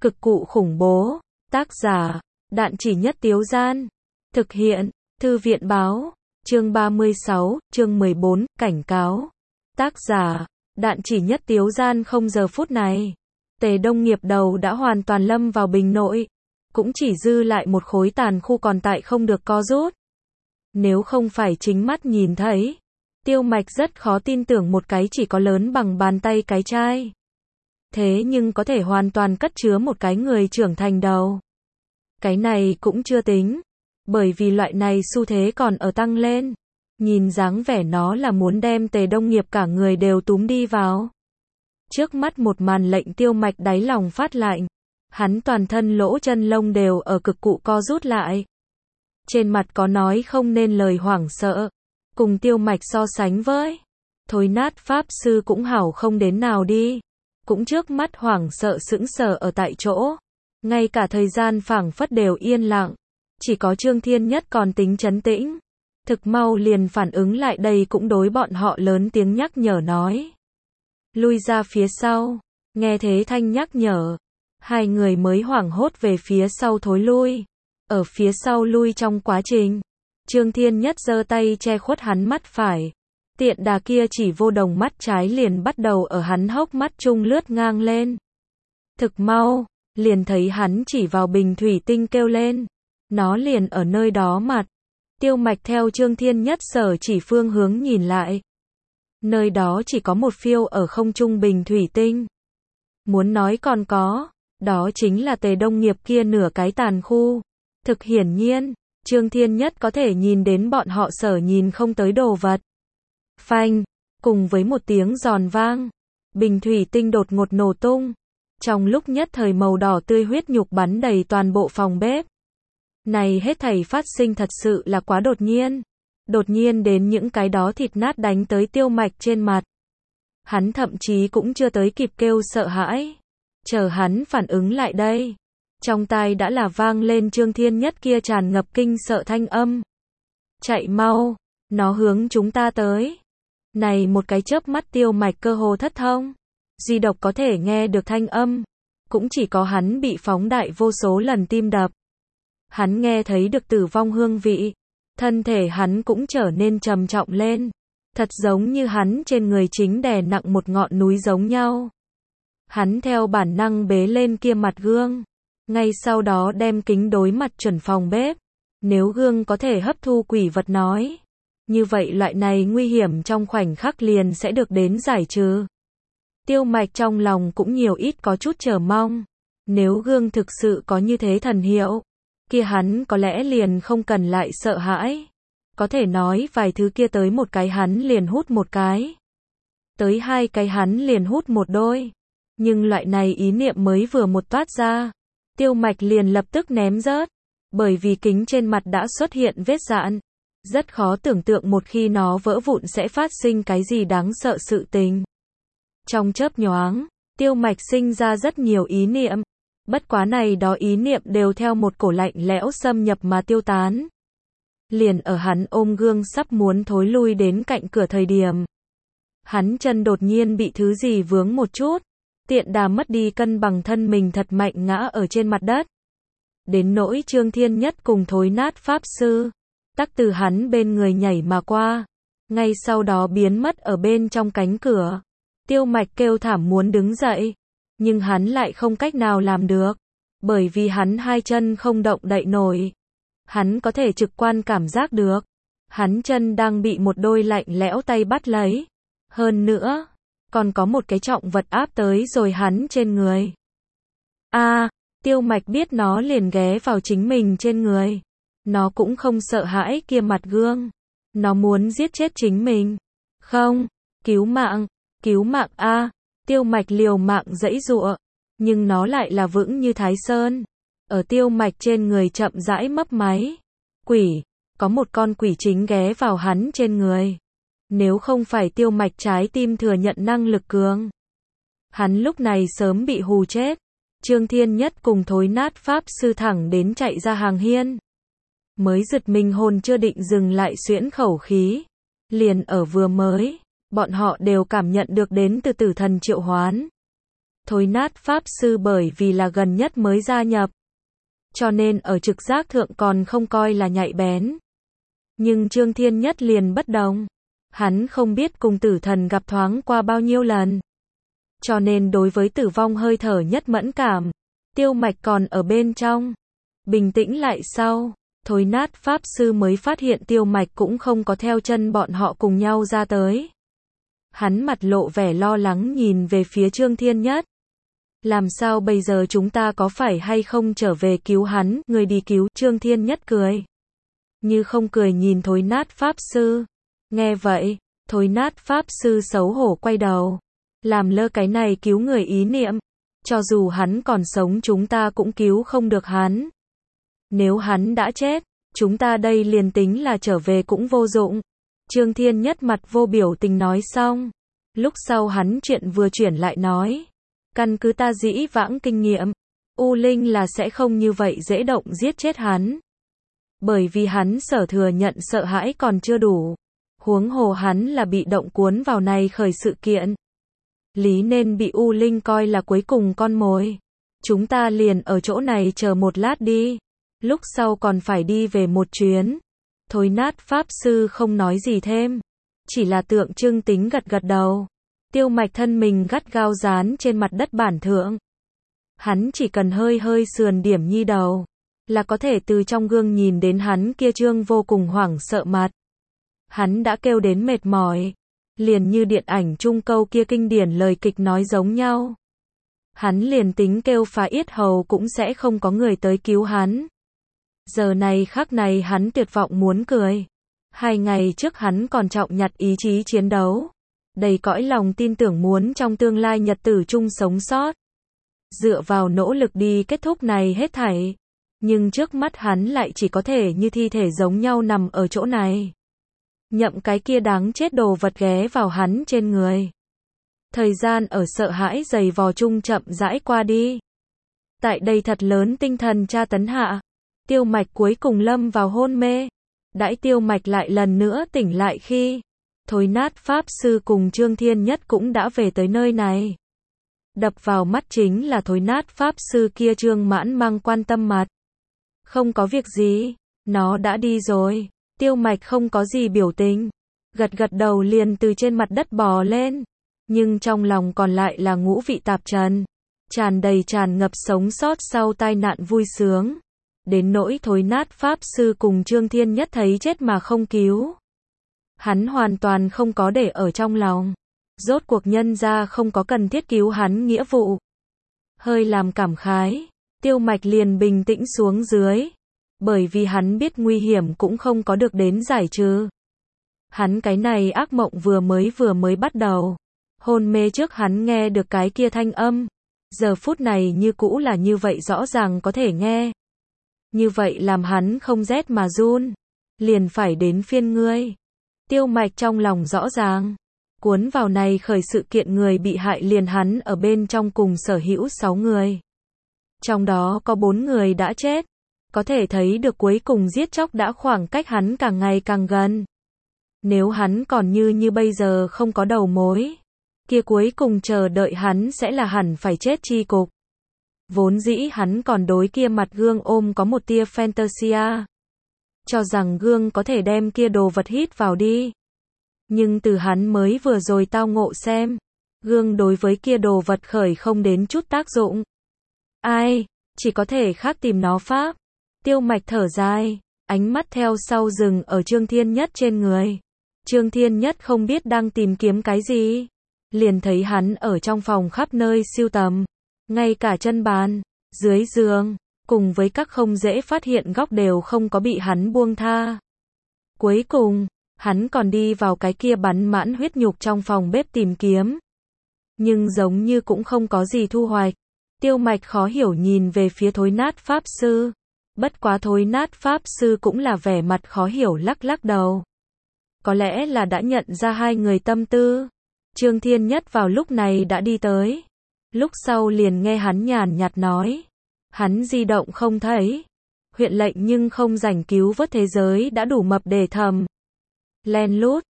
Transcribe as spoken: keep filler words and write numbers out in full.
Cực cụ khủng bố. Tác giả, Đạn Chỉ Nhất Tiếu Gian. Thực hiện, Thư viện báo. Chương ba mươi sáu, chương mười bốn, cảnh cáo. Tác giả, Đạn Chỉ Nhất Tiếu Gian. Không giờ phút này, Tề Đông Nghiệp đầu đã hoàn toàn lâm vào bình nội. Cũng chỉ dư lại một khối tàn khu còn tại không được co rút. Nếu không phải chính mắt nhìn thấy, Tiêu Mạch rất khó tin tưởng một cái chỉ có lớn bằng bàn tay cái chai. Thế nhưng có thể hoàn toàn cất chứa một cái người trưởng thành đầu. Cái này cũng chưa tính. Bởi vì loại này xu thế còn ở tăng lên. Nhìn dáng vẻ nó là muốn đem Tề Đông Nghiệp cả người đều túm đi vào. Trước mắt một màn lệnh Tiêu Mạch đáy lòng phát lạnh. Hắn toàn thân lỗ chân lông đều ở cực cụ co rút lại. Trên mặt có nói không nên lời hoảng sợ. Cùng Tiêu Mạch so sánh với Thối Nát Pháp Sư cũng hảo không đến nào đi. Cũng trước mắt hoảng sợ sững sờ ở tại chỗ. Ngay cả thời gian phảng phất đều yên lặng. Chỉ có Trương Thiên Nhất còn tính trấn tĩnh. Thực mau liền phản ứng lại đây, cũng đối bọn họ lớn tiếng nhắc nhở nói. Lui ra phía sau. Nghe thế thanh nhắc nhở. Hai người mới hoảng hốt về phía sau thối lui. Ở phía sau lui trong quá trình, Trương Thiên Nhất giơ tay che khuất hắn mắt phải. Tiện đà kia chỉ vô đồng mắt trái liền bắt đầu ở hắn hốc mắt trung lướt ngang lên. Thực mau, liền thấy hắn chỉ vào bình thủy tinh kêu lên. Nó liền ở nơi đó mặt. Tiêu Mạch theo Trương Thiên Nhất sở chỉ phương hướng nhìn lại. Nơi đó chỉ có một phiêu ở không trung bình thủy tinh. Muốn nói còn có, đó chính là Tề Đông Nghiệp kia nửa cái tàn khu. Thực hiển nhiên, Trương Thiên Nhất có thể nhìn đến bọn họ sở nhìn không tới đồ vật. Phanh, cùng với một tiếng giòn vang, bình thủy tinh đột ngột nổ tung. Trong lúc nhất thời màu đỏ tươi huyết nhục bắn đầy toàn bộ phòng bếp. Này hết thảy phát sinh thật sự là quá đột nhiên. Đột nhiên đến những cái đó thịt nát đánh tới Tiêu Mạch trên mặt. Hắn thậm chí cũng chưa tới kịp kêu sợ hãi. Chờ hắn phản ứng lại đây, trong tai đã là vang lên Trương Thiên Nhất kia tràn ngập kinh sợ thanh âm. Chạy mau, nó hướng chúng ta tới. Này một cái chớp mắt Tiêu Mạch cơ hồ thất thông. Duy độc có thể nghe được thanh âm. Cũng chỉ có hắn bị phóng đại vô số lần tim đập. Hắn nghe thấy được tử vong hương vị. Thân thể hắn cũng trở nên trầm trọng lên. Thật giống như hắn trên người chính đè nặng một ngọn núi giống nhau. Hắn theo bản năng bế lên kia mặt gương. Ngay sau đó đem kính đối mặt chuẩn phòng bếp. Nếu gương có thể hấp thu quỷ vật nói, như vậy loại này nguy hiểm trong khoảnh khắc liền sẽ được đến giải trừ. Tiêu Mạch trong lòng cũng nhiều ít có chút chờ mong. Nếu gương thực sự có như thế thần hiệu, kia hắn có lẽ liền không cần lại sợ hãi. Có thể nói vài thứ kia tới một cái hắn liền hút một cái. Tới hai cái hắn liền hút một đôi. Nhưng loại này ý niệm mới vừa một toát ra, Tiêu Mạch liền lập tức ném rớt. Bởi vì kính trên mặt đã xuất hiện vết rạn. Rất khó tưởng tượng một khi nó vỡ vụn sẽ phát sinh cái gì đáng sợ sự tình. Trong chớp nhoáng, Tiêu Mạch sinh ra rất nhiều ý niệm. Bất quá này đó ý niệm đều theo một cổ lạnh lẽo xâm nhập mà tiêu tán. Liền ở hắn ôm gương sắp muốn thối lui đến cạnh cửa thời điểm. Hắn chân đột nhiên bị thứ gì vướng một chút. Tiện đà mất đi cân bằng, thân mình thật mạnh ngã ở trên mặt đất. Đến nỗi Trương Thiên Nhất cùng Thối Nát Pháp Sư, tắc từ hắn bên người nhảy mà qua. Ngay sau đó biến mất ở bên trong cánh cửa. Tiêu Mạch kêu thảm muốn đứng dậy. Nhưng hắn lại không cách nào làm được. Bởi vì hắn hai chân không động đậy nổi. Hắn có thể trực quan cảm giác được. Hắn chân đang bị một đôi lạnh lẽo tay bắt lấy. Hơn nữa, còn có một cái trọng vật áp tới rồi hắn trên người. A, à, Tiêu Mạch biết nó liền ghé vào chính mình trên người. Nó cũng không sợ hãi kia mặt gương. Nó muốn giết chết chính mình. Không, cứu mạng, cứu mạng a. À, Tiêu Mạch liều mạng giãy giụa, nhưng nó lại là vững như Thái Sơn. Ở Tiêu Mạch trên người chậm rãi mấp máy. Quỷ, có một con quỷ chính ghé vào hắn trên người. Nếu không phải Tiêu Mạch trái tim thừa nhận năng lực cường, hắn lúc này sớm bị hù chết. Trương Thiên Nhất cùng Thối Nát Pháp Sư thẳng đến chạy ra hàng hiên. Mới giật mình hồn chưa định dừng lại xuyễn khẩu khí. Liền ở vừa mới, bọn họ đều cảm nhận được đến từ tử thần triệu hoán. Thối Nát Pháp Sư bởi vì là gần nhất mới gia nhập, cho nên ở trực giác thượng còn không coi là nhạy bén. Nhưng Trương Thiên Nhất liền bất đồng. Hắn không biết cùng tử thần gặp thoáng qua bao nhiêu lần, cho nên đối với tử vong hơi thở nhất mẫn cảm. Tiêu Mạch còn ở bên trong, bình tĩnh lại sau, Thối Nát Pháp Sư mới phát hiện Tiêu Mạch cũng không có theo chân bọn họ cùng nhau ra tới. Hắn mặt lộ vẻ lo lắng nhìn về phía Trương Thiên Nhất. Làm sao bây giờ, chúng ta có phải hay không trở về cứu hắn? Người đi cứu. Trương Thiên Nhất cười như không cười nhìn Thối Nát Pháp Sư. Nghe vậy, Thối Nát Pháp Sư xấu hổ quay đầu, làm lơ cái này cứu người ý niệm. Cho dù hắn còn sống chúng ta cũng cứu không được hắn. Nếu hắn đã chết, chúng ta đây liền tính là trở về cũng vô dụng. Trương Thiên Nhất mặt vô biểu tình nói xong. Lúc sau hắn chuyện vừa chuyển lại nói. Căn cứ ta dĩ vãng kinh nghiệm, U Linh là sẽ không như vậy dễ động giết chết hắn. Bởi vì hắn sở thừa nhận sợ hãi còn chưa đủ. Huống hồ hắn là bị động cuốn vào này khởi sự kiện. Lý nên bị U Linh coi là cuối cùng con mồi. Chúng ta liền ở chỗ này chờ một lát đi. Lúc sau còn phải đi về một chuyến. Thối Nát Pháp Sư không nói gì thêm, chỉ là tượng trưng tính gật gật đầu. Tiêu Mạch thân mình gắt gao dán trên mặt đất bản thượng. Hắn chỉ cần hơi hơi sườn điểm nhi đầu, là có thể từ trong gương nhìn đến hắn kia trương vô cùng hoảng sợ mặt. Hắn đã kêu đến mệt mỏi, liền như điện ảnh trung câu kia kinh điển lời kịch nói giống nhau. Hắn liền tính kêu phá yết hầu cũng sẽ không có người tới cứu hắn. Giờ này khắc này hắn tuyệt vọng muốn cười. Hai ngày trước hắn còn trọng nhặt ý chí chiến đấu, đầy cõi lòng tin tưởng muốn trong tương lai nhật tử chung sống sót. Dựa vào nỗ lực đi kết thúc này hết thảy. Nhưng trước mắt hắn lại chỉ có thể như thi thể giống nhau nằm ở chỗ này. Nhậm cái kia đáng chết đồ vật ghé vào hắn trên người. Thời gian ở sợ hãi dày vò chung chậm rãi qua đi. Tại đây thật lớn tinh thần tra tấn hạ, Tiêu Mạch cuối cùng lâm vào hôn mê. Đãi Tiêu Mạch lại lần nữa tỉnh lại khi Thối Nát Pháp Sư cùng Trương Thiên Nhất cũng đã về tới nơi này. Đập vào mắt chính là Thối Nát Pháp Sư kia trương mãn mang quan tâm mặt. Không có việc gì, nó đã đi rồi. Tiêu Mạch không có gì biểu tình, gật gật đầu liền từ trên mặt đất bò lên. Nhưng trong lòng còn lại là ngũ vị tạp trần, tràn đầy tràn ngập sống sót sau tai nạn vui sướng. Đến nỗi Thối Nát Pháp Sư cùng Trương Thiên Nhất thấy chết mà không cứu, hắn hoàn toàn không có để ở trong lòng. Rốt cuộc nhân ra không có cần thiết cứu hắn nghĩa vụ. Hơi làm cảm khái, Tiêu Mạch liền bình tĩnh xuống dưới. Bởi vì hắn biết nguy hiểm cũng không có được đến giải trừ. Hắn cái này ác mộng vừa mới vừa mới bắt đầu. Hôn mê trước hắn nghe được cái kia thanh âm. Giờ phút này như cũ là như vậy rõ ràng có thể nghe. Như vậy làm hắn không rét mà run. Liền phải đến phiên ngươi. Tiêu Mạch trong lòng rõ ràng. Cuốn vào này khởi sự kiện người bị hại liền hắn ở bên trong cùng sở hữu sáu người. Trong đó có bốn người đã chết. Có thể thấy được cuối cùng giết chóc đã khoảng cách hắn càng ngày càng gần. Nếu hắn còn như như bây giờ không có đầu mối, kia cuối cùng chờ đợi hắn sẽ là hẳn phải chết chi cục. Vốn dĩ hắn còn đối kia mặt gương ôm có một tia fantasia. Cho rằng gương có thể đem kia đồ vật hít vào đi. Nhưng từ hắn mới vừa rồi tao ngộ xem, gương đối với kia đồ vật khởi không đến chút tác dụng. Ai, chỉ có thể khác tìm nó pháp. Tiêu Mạch thở dài, ánh mắt theo sau dừng ở Trương Thiên Nhất trên người. Trương Thiên Nhất không biết đang tìm kiếm cái gì. Liền thấy hắn ở trong phòng khắp nơi siêu tầm. Ngay cả chân bàn, dưới giường, cùng với các không dễ phát hiện góc đều không có bị hắn buông tha. Cuối cùng, hắn còn đi vào cái kia bắn mãn huyết nhục trong phòng bếp tìm kiếm. Nhưng giống như cũng không có gì thu hoạch. Tiêu Mạch khó hiểu nhìn về phía Thối Nát Pháp Sư. Bất quá Thối Nát Pháp Sư cũng là vẻ mặt khó hiểu lắc lắc đầu. Có lẽ là đã nhận ra hai người tâm tư. Trương Thiên Nhất vào lúc này đã đi tới. Lúc sau liền nghe hắn nhàn nhạt nói. Hắn di động không thấy. Huyện lệnh nhưng không rảnh cứu vớt thế giới đã đủ mập để thầm. Len lút,